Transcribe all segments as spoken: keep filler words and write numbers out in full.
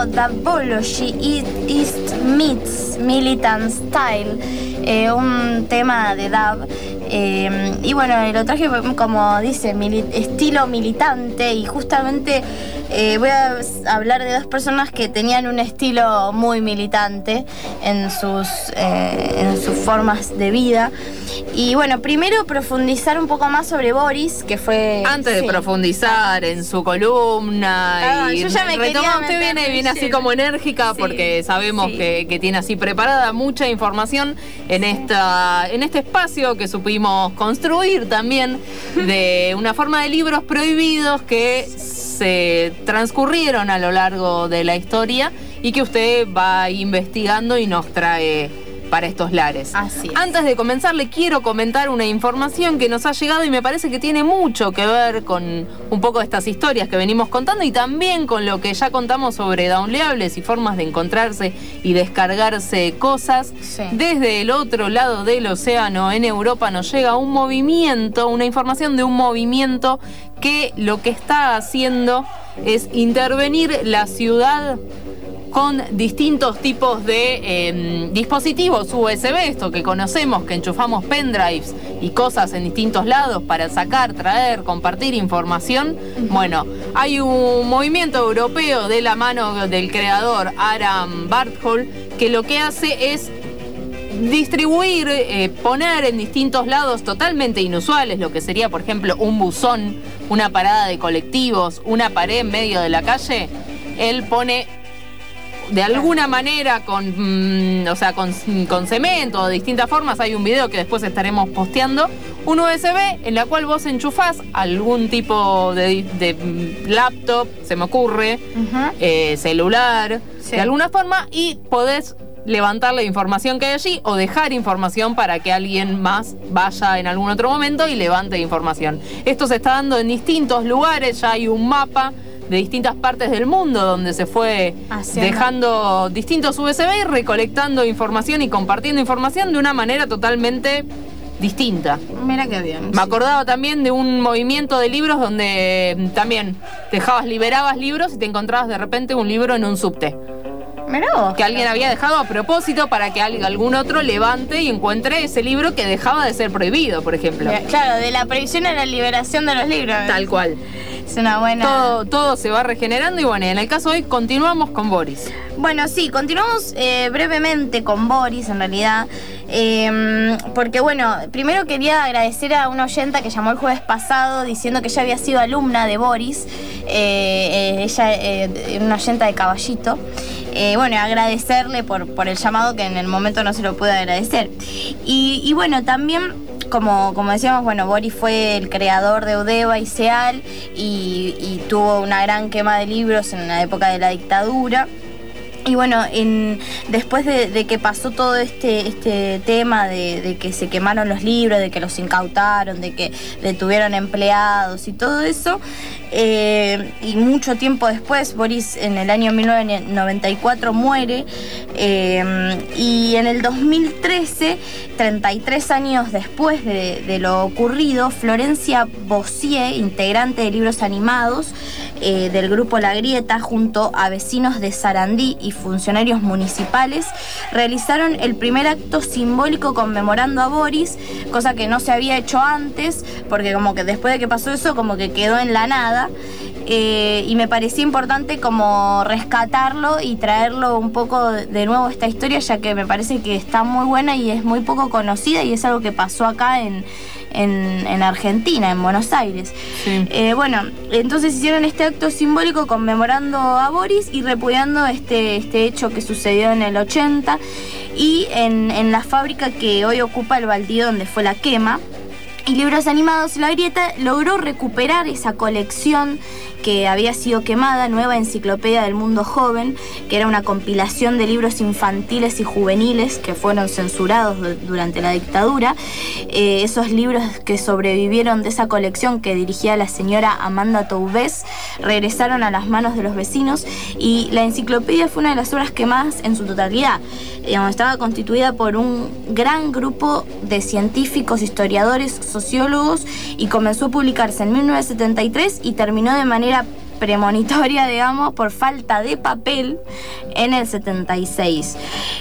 Davology East Meets Militant Style, eh, un tema de Dav. Eh, y bueno, lo traje como dice, mili- estilo militante, y justamente eh, voy a hablar de dos personas que tenían un estilo muy militante en sus, eh, en sus formas de vida. Y bueno, primero profundizar un poco más sobre Boris, que fue... Antes sí. de profundizar en su columna, Ah, y yo ya me retoma, quería usted viene, meter viene así lleno. como enérgica, Sí, porque sabemos sí. que, que tiene así preparada mucha información en esta en este espacio que supimos construir también, de una forma de libros prohibidos que se transcurrieron a lo largo de la historia y que usted va investigando y nos trae para estos lares. Así es. Antes de comenzar, le quiero comentar una información que nos ha llegado y me parece que tiene mucho que ver con un poco estas historias que venimos contando, y también con lo que ya contamos sobre downloadables y formas de encontrarse y descargarse cosas. Sí. Desde el otro lado del océano, en Europa, nos llega un movimiento, una información de un movimiento que lo que está haciendo es intervenir la ciudad con distintos tipos de eh, dispositivos U S B, esto que conocemos, que enchufamos pendrives y cosas en distintos lados para sacar, traer, compartir información. Bueno, hay un movimiento europeo de la mano del creador Aram Barthold que lo que hace es distribuir, eh, poner en distintos lados totalmente inusuales, lo que sería, por ejemplo, un buzón, una parada de colectivos, una pared en medio de la calle. Él pone de alguna manera con, mm, o sea, con, con cemento o de distintas formas. Hay un video que después estaremos posteando, un U S B en la cual vos enchufás algún tipo de, de laptop, se me ocurre, Uh-huh. eh, celular, Sí. de alguna forma, y podés levantar la información que hay allí o dejar información para que alguien más vaya en algún otro momento y levante información. Esto se está dando en distintos lugares, ya hay un mapa de distintas partes del mundo donde se fue Haciendo. dejando distintos U S B y recolectando información y compartiendo información de una manera totalmente distinta. Mira qué bien. Me acordaba también de un movimiento de libros donde mm, también dejabas, liberabas libros y te encontrabas de repente un libro en un subte Mirá vos. que alguien había dejado a propósito para que alguien, algún otro levante y encuentre ese libro que dejaba de ser prohibido, por ejemplo. Claro, de la prohibición a la liberación de los libros. Tal cual. Es una buena... Todo, todo se va regenerando y bueno, en el caso de hoy continuamos con Boris. Bueno, sí, continuamos eh, brevemente con Boris, en realidad, eh, porque bueno, primero quería agradecer a una oyenta que llamó el jueves pasado diciendo que ella había sido alumna de Boris, eh, eh, ella eh, una oyenta de Caballito. Eh, bueno, agradecerle por, por el llamado, que en el momento no se lo pude agradecer. Y, y bueno, también, como, como decíamos, bueno, Boris fue el creador de Eudeva y SEAL y, y tuvo una gran quema de libros en la época de la dictadura. Y bueno, en, después de, de que pasó todo este, este tema de, de que se quemaron los libros, de que los incautaron, de que detuvieron empleados y todo eso, eh, y mucho tiempo después, Boris en el año mil novecientos noventa y cuatro muere, eh, y en el dos mil trece, treinta y tres años después de, de lo ocurrido, Florencia Bossier, integrante de Libros Animados, eh, del grupo La Grieta, junto a vecinos de Sarandí y funcionarios municipales, realizaron el primer acto simbólico conmemorando a Boris, cosa que no se había hecho antes, porque como que después de que pasó eso, como que quedó en la nada. Eh, y me parecía importante como rescatarlo y traerlo un poco de nuevo a esta historia, ya que me parece que está muy buena y es muy poco conocida, y es algo que pasó acá en, en, en Argentina, en Buenos Aires. Sí. Eh, bueno, entonces hicieron este acto simbólico conmemorando a Boris y repudiando este, este hecho que sucedió en el ochenta, y en, en la fábrica que hoy ocupa el baldío donde fue la quema. Y Libros Animados La Grieta logró recuperar esa colección que había sido quemada, Nueva Enciclopedia del Mundo Joven, que era una compilación de libros infantiles y juveniles que fueron censurados de, durante la dictadura. Eh, esos libros que sobrevivieron de esa colección, que dirigía la señora Amanda Toubés, regresaron a las manos de los vecinos, y la enciclopedia fue una de las obras quemadas en su totalidad. Digamos, estaba constituida por un gran grupo de científicos, historiadores, sociólogos, y comenzó a publicarse en mil novecientos setenta y tres y terminó de manera premonitoria, digamos, por falta de papel en el setenta y seis.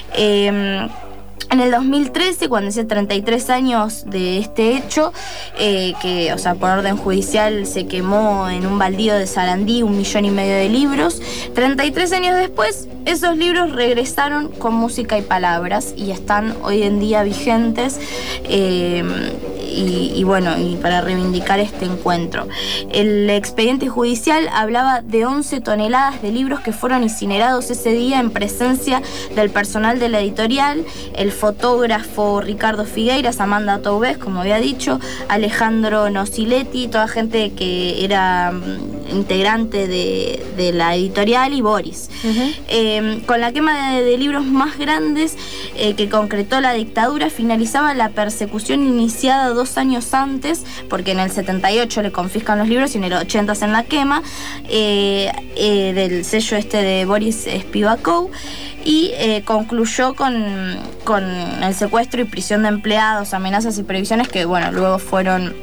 Eh, En el dos mil trece, cuando hacía treinta y tres años de este hecho, eh, que, o sea, por orden judicial se quemó en un baldío de Sarandí un millón y medio de libros, treinta y tres años después, esos libros regresaron con música y palabras y están hoy en día vigentes. Eh, Y, y bueno, y para reivindicar este encuentro. El expediente judicial hablaba de once toneladas de libros que fueron incinerados ese día en presencia del personal de la editorial, el fotógrafo Ricardo Figueiras, Amanda Toubés, como había dicho, Alejandro Nociletti, toda gente que era integrante de, de la editorial, y Boris. Uh-huh. Eh, con la quema de, de libros más grandes eh, que concretó la dictadura, finalizaba la persecución iniciada dos años antes, porque en el setenta y ocho le confiscan los libros y en el ochenta hacen la quema, eh, eh, del sello este de Boris Spivakov, y eh, concluyó con, con el secuestro y prisión de empleados, amenazas y previsiones que, bueno, luego fueron...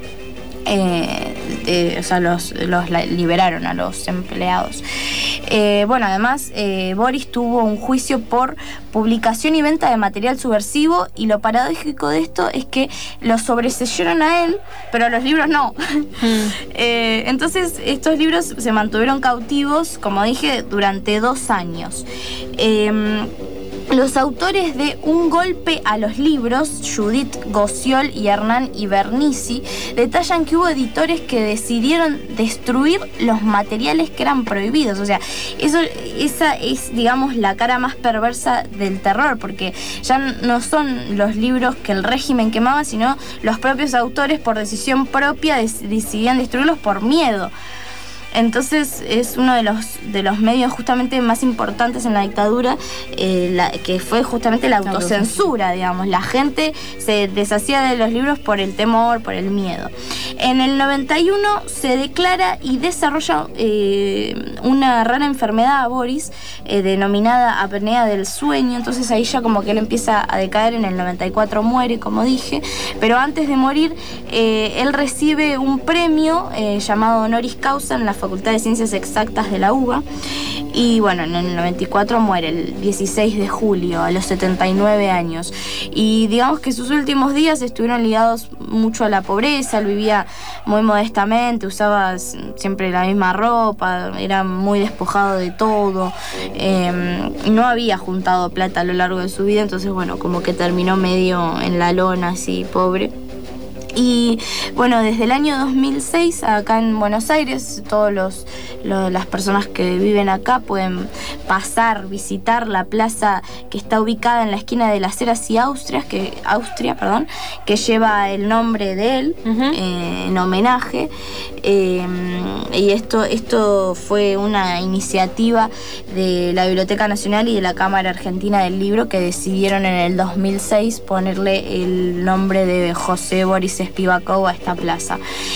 Eh, eh, o sea, los, los liberaron a los empleados. Eh, bueno, además, eh, Boris tuvo un juicio por publicación y venta de material subversivo, y lo paradójico de esto es que lo sobreseyeron a él, pero a los libros no. Mm. eh, entonces, estos libros se mantuvieron cautivos, como dije, durante dos años. Eh, Los autores de Un golpe a los libros, Judith Gociol y Hernán Ibernici, detallan que hubo editores que decidieron destruir los materiales que eran prohibidos. O sea, eso, esa es, digamos, la cara más perversa del terror, porque ya no son los libros que el régimen quemaba, sino los propios autores, por decisión propia, decidían destruirlos por miedo. Entonces es uno de los de los medios justamente más importantes en la dictadura, eh, la, que fue justamente la autocensura, digamos. La gente se deshacía de los libros por el temor, por el miedo. En el noventa y uno se declara y desarrolla eh, una rara enfermedad a Boris, eh, denominada apnea del sueño. Entonces ahí ya como que él empieza a decaer. En el noventa y cuatro muere, como dije, pero antes de morir eh, él recibe un premio eh, llamado honoris causa en la Facultad de Ciencias Exactas de la U B A, y bueno, en el noventa y cuatro muere el dieciséis de julio a los setenta y nueve años, y digamos que sus últimos días estuvieron ligados mucho a la pobreza. Él vivía muy modestamente, usaba siempre la misma ropa, era muy despojado de todo, eh, no había juntado plata a lo largo de su vida, entonces bueno, como que terminó medio en la lona, así, pobre. Y bueno, desde el año dos mil seis, acá en Buenos Aires, todas los, los, las personas que viven acá pueden pasar, visitar la plaza que está ubicada en la esquina de Las Heras y Austria, que, Austria, perdón, que lleva el nombre de él, uh-huh. eh, en homenaje. Eh, y esto, esto fue una iniciativa de la Biblioteca Nacional y de la Cámara Argentina del Libro, que decidieron en el dos mil seis ponerle el nombre de José Boris Spivakov a esta plaza.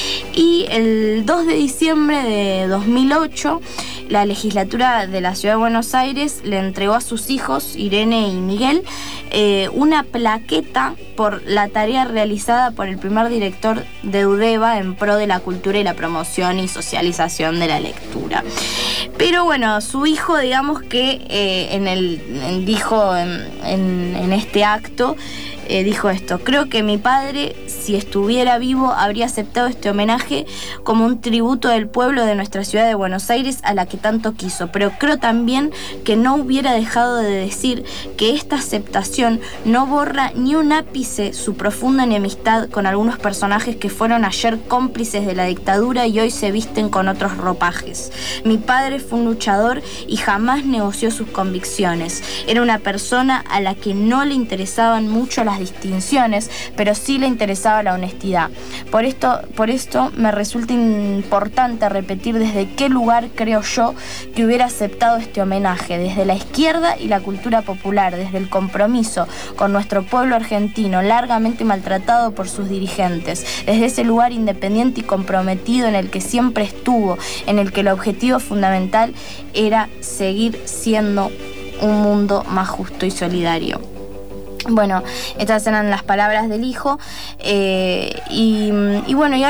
Y el dos de diciembre de dos mil ocho, la legislatura de la Ciudad de Buenos Aires le entregó a sus hijos, Irene y Miguel, eh, una plaqueta por la tarea realizada por el primer director de UDEVA en pro de la cultura y la promoción y socialización de la lectura. Pero bueno, su hijo, digamos que eh, en el, en, dijo en, en, en este acto, eh, dijo esto: creo que mi padre, si estuviera vivo, habría aceptado este homenaje como un tributo del pueblo de nuestra ciudad de Buenos Aires a la que tanto quiso, pero creo también que no hubiera dejado de decir que esta aceptación no borra ni un ápice su profunda enemistad con algunos personajes que fueron ayer cómplices de la dictadura y hoy se visten con otros ropajes. Mi padre fue un luchador y jamás negoció sus convicciones. Era una persona a la que no le interesaban mucho las distinciones, pero sí le interesaba la honestidad. Por esto, por esto me resulta importante repetir desde qué lugar creo yo que hubiera aceptado este homenaje: desde la izquierda y la cultura popular, desde el compromiso con nuestro pueblo argentino largamente maltratado por sus dirigentes, desde ese lugar independiente y comprometido en el que siempre estuvo, en el que el objetivo fundamental era seguir siendo un mundo más justo y solidario. Bueno, estas eran las palabras del hijo, eh, y, y bueno, y ahora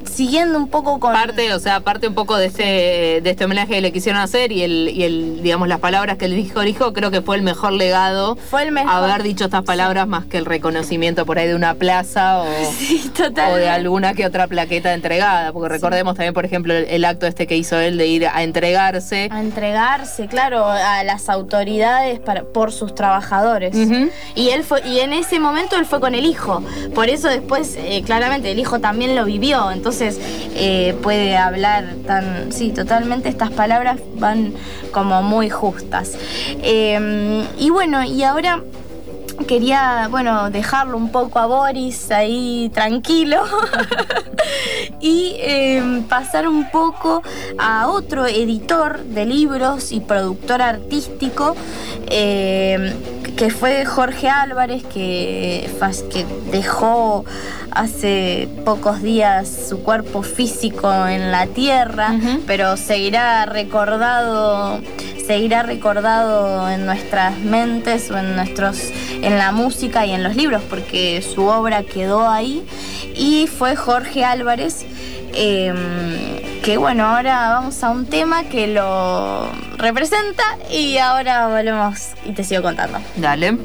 siguiendo un poco con... Parte, o sea, parte un poco de este, de este homenaje que le quisieron hacer y el, y el, digamos, las palabras que él dijo, dijo, creo que fue el mejor legado. Fue el mejor. Haber dicho estas palabras sí. más que el reconocimiento por ahí de una plaza o, sí, o de alguna que otra plaqueta entregada. Porque recordemos sí. también, por ejemplo, el, el acto este que hizo él de ir a entregarse. A entregarse, claro, a las autoridades para, por sus trabajadores. Uh-huh. Y él fue, y en ese momento él fue con el hijo. Por eso después, eh, claramente, el hijo también lo vivió. Entonces eh, puede hablar tan... Sí, totalmente estas palabras van como muy justas. Eh, y bueno, y ahora quería, bueno, dejarlo un poco a Boris ahí tranquilo y eh, pasar un poco a otro editor de libros y productor artístico eh, que fue Jorge Álvarez, que, que dejó hace pocos días su cuerpo físico en la tierra, uh-huh. pero seguirá recordado, seguirá recordado en nuestras mentes o en nuestros, en la música y en los libros, porque su obra quedó ahí. Y fue Jorge Álvarez, eh, que bueno, ahora vamos a un tema que lo representa y ahora volvemos y te sigo contando. Dale.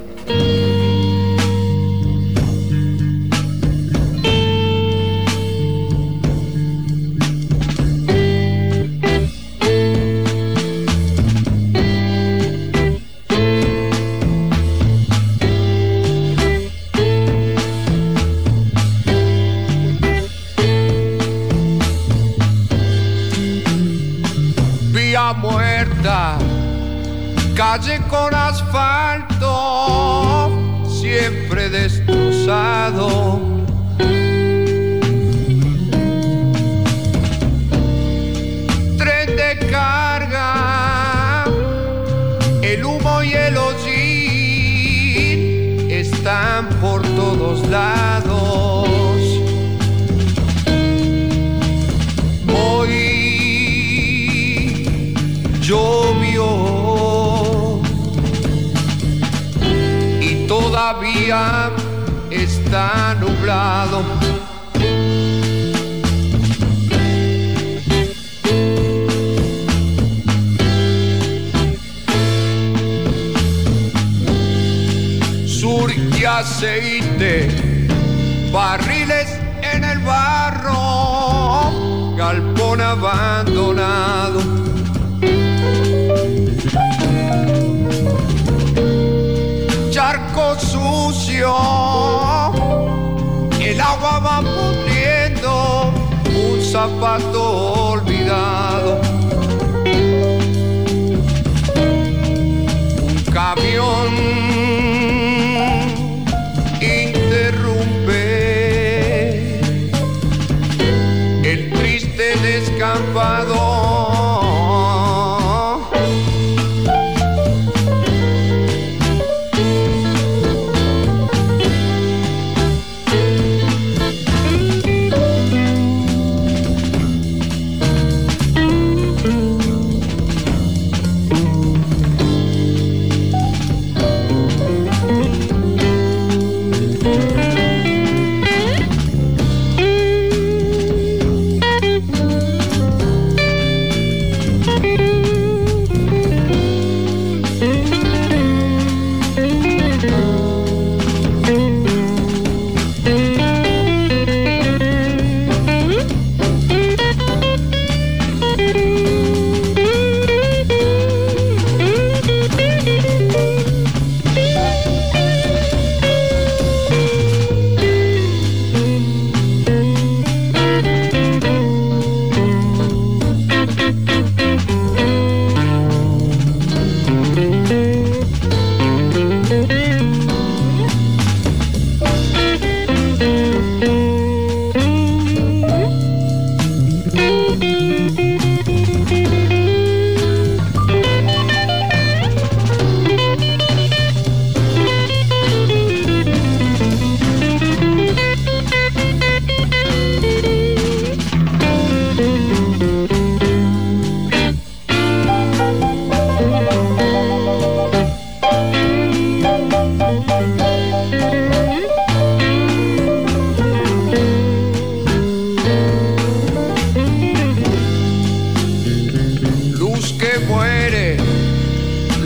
Muerta, calle con asfalto, siempre destrozado. Tren de carga, el humo y el hollín están por todos lados. Hoy llovió y todavía está nublado. Surge aceite, barriles en el barro, galpón abandonado. Charco sucio, el agua va pudriendo, un zapato olvidado. Un camión interrumpe el triste descampado.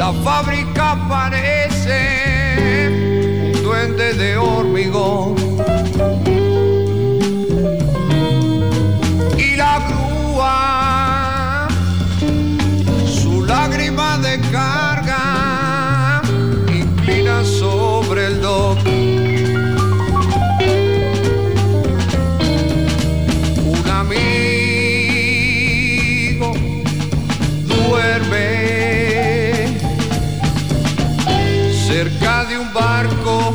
la fábrica parece un duende de hormigón. Y la grúa, su lágrima de carga, inclina sobre el dock. Un amigo duerme cerca de un barco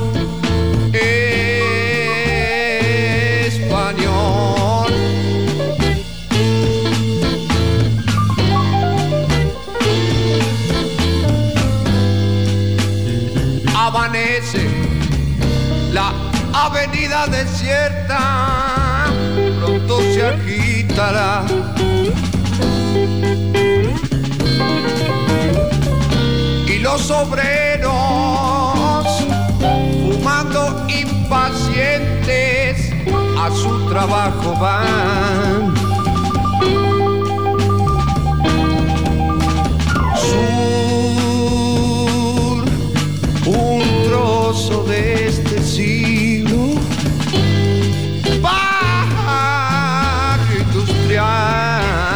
español. Amanece la avenida desierta, pronto se agitará. Y los obreros, fumando impacientes, a su trabajo van. Sur, un trozo de este siglo, barrio industrial.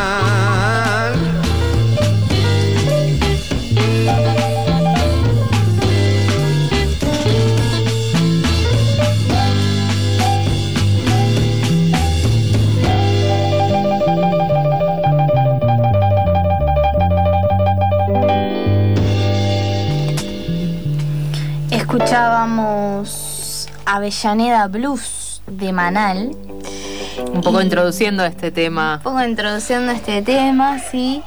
Escuchábamos Avellaneda Blues de Manal. Un poco y, introduciendo este tema. Un poco introduciendo este tema, sí.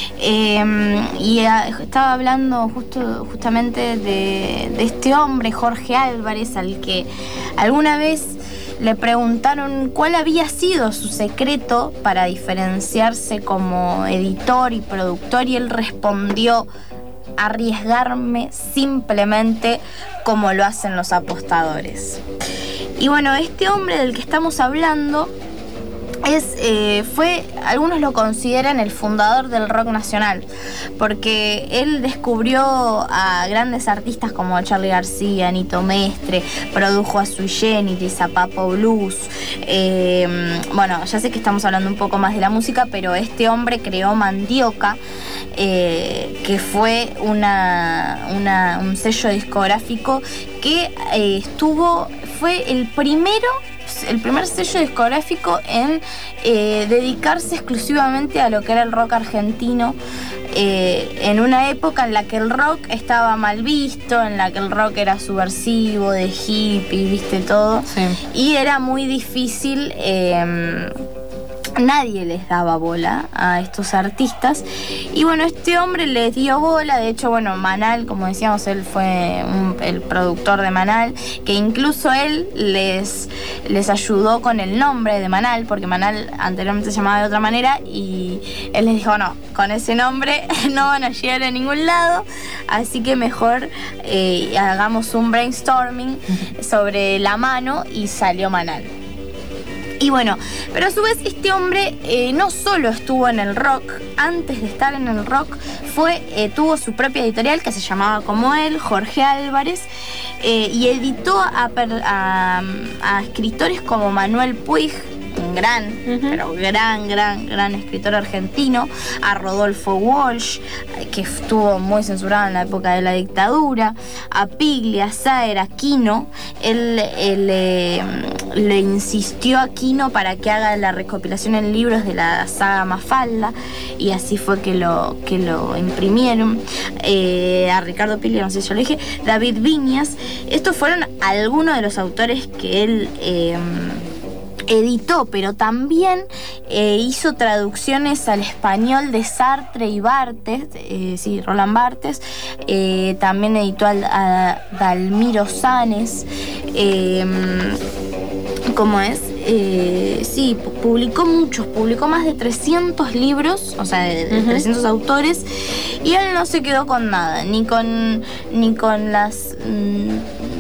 Eh, y a, estaba hablando justo justamente de, de este hombre, Jorge Álvarez, al que alguna vez le preguntaron cuál había sido su secreto para diferenciarse como editor y productor, y él respondió: arriesgarme simplemente como lo hacen los apostadores. Y bueno, este hombre del que estamos hablando es, eh, fue, algunos lo consideran el fundador del rock nacional, porque él descubrió a grandes artistas como Charly García, Nito Mestre, produjo a Sui Generis, a Papo Blues. Eh, bueno, ya sé que estamos hablando un poco más de la música, pero este hombre creó Mandioca, eh, que fue una, una, un sello discográfico que eh, estuvo, fue el primero el primer sello discográfico en eh, dedicarse exclusivamente a lo que era el rock argentino, eh, en una época en la que el rock estaba mal visto, en la que el rock era subversivo, de hippie, viste todo, sí. Y era muy difícil, eh, nadie les daba bola a estos artistas. Y bueno, este hombre les dio bola. De hecho, bueno, Manal, como decíamos, él fue un, el productor de Manal, que incluso él les, les ayudó con el nombre de Manal, porque Manal anteriormente se llamaba de otra manera, y él les dijo: no, con ese nombre no van a llegar a ningún lado, así que mejor eh, hagamos un brainstorming sobre la mano, y salió Manal. Y bueno, pero a su vez este hombre eh, no solo estuvo en el rock. Antes de estar en el rock fue eh, tuvo su propia editorial que se llamaba como él, Jorge Álvarez, eh, y editó a, a, a escritores como Manuel Puig, un gran, uh-huh. pero gran, gran, gran escritor argentino, a Rodolfo Walsh, que estuvo muy censurado en la época de la dictadura, a Piglia, a Saer, a Quino. Él, él eh, le insistió a Quino para que haga la recopilación en libros de la saga Mafalda, y así fue que lo, que lo imprimieron. Eh, a Ricardo Piglia, no sé si yo lo dije, David Viñas. Estos fueron algunos de los autores que él eh, editó, pero también eh, hizo traducciones al español de Sartre y Barthes, eh, sí, Roland Barthes. Eh, también editó al, a Dalmiro Sanes. Eh, ¿Cómo es? Eh, sí, publicó muchos, publicó más de trescientos libros, o sea, de, de uh-huh. trescientos autores, y él no se quedó con nada, ni con, ni con las... Mmm,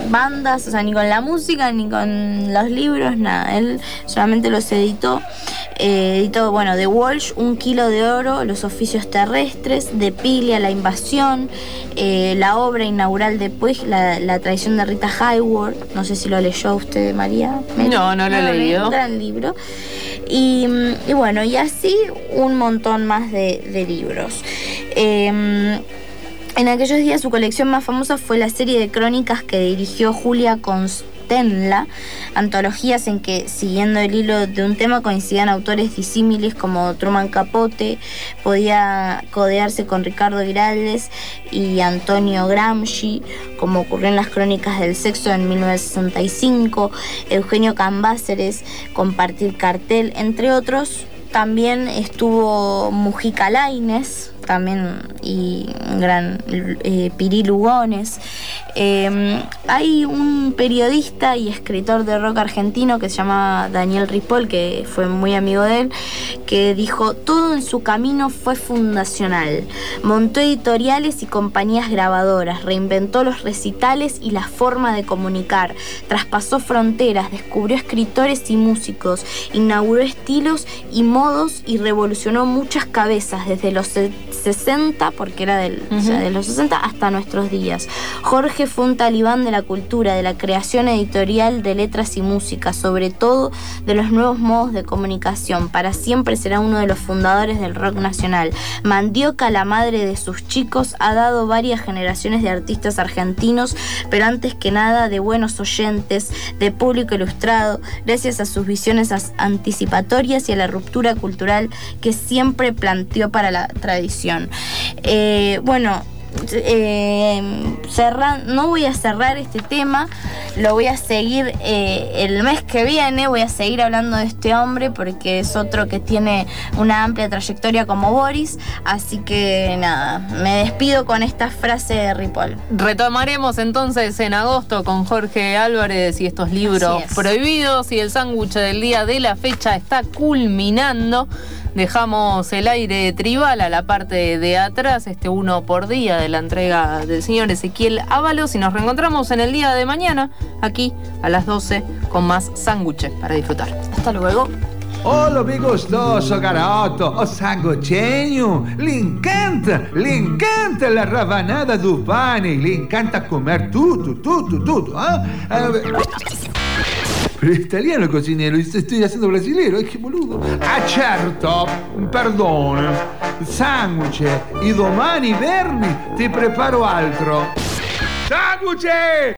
bandas, o sea, ni con la música, ni con los libros, nada. Él solamente los editó. Eh, editó, bueno, The Walsh, Un kilo de oro, Los oficios terrestres, De Pilia, La invasión, eh, la obra inaugural de Puig, la, la traición de Rita Hayworth. No sé si lo leyó usted, María. No, no lo he leído. Un gran libro. Y, y bueno, y así un montón más de, de libros. Eh, en aquellos días su colección más famosa fue la serie de crónicas que dirigió Julia Constenla, antologías en que, siguiendo el hilo de un tema, coincidían autores disímiles como Truman Capote, podía codearse con Ricardo Giraldes y Antonio Gramsci, como ocurrió en las Crónicas del Sexo en mil novecientos sesenta y cinco, Eugenio Cambáceres, Compartir cartel, entre otros. También estuvo Mujica Lainez, también, y un gran eh, Piri Lugones. Eh, hay un periodista y escritor de rock argentino que se llama Daniel Ripoll, que fue muy amigo de él, que dijo: todo en su camino fue fundacional. Montó editoriales y compañías grabadoras, reinventó los recitales y la forma de comunicar, traspasó fronteras, descubrió escritores y músicos, inauguró estilos y modos y revolucionó muchas cabezas desde los sesenta, porque era del, uh-huh. o sea, de los sesenta hasta nuestros días. Jorge fue un talibán de la cultura, de la creación editorial de letras y música, sobre todo de los nuevos modos de comunicación. Para siempre será uno de los fundadores del rock nacional. Mandioca, la madre de sus chicos, ha dado varias generaciones de artistas argentinos, pero antes que nada de buenos oyentes, de público ilustrado, gracias a sus visiones anticipatorias y a la ruptura cultural que siempre planteó para la tradición. Eh, bueno, eh, cerrar, no voy a cerrar este tema, lo voy a seguir eh, el mes que viene, voy a seguir hablando de este hombre porque es otro que tiene una amplia trayectoria como Boris, así que nada, me despido con esta frase de Ripoll. Retomaremos entonces en agosto con Jorge Álvarez y estos libros prohibidos, y el sándwich del día de la fecha está culminando. Dejamos el aire tribal a la parte de atrás, este uno por día de la entrega del señor Ezequiel Ábalos, y nos reencontramos en el día de mañana, aquí a las doce, con más sándwiches para disfrutar. Hasta luego. Olha, bem gostoso, garoto. O sanguchenho. Lhe encanta, lhe encanta la rabanada do pane. Lhe encanta comer tudo, tudo, tudo. ¿Ah? Pero è italiano il cocinero, estoy haciendo brasilero, è che boludo. Ah, certo, perdone. Sanguce, e domani vermi ti preparo altro. Sanguce!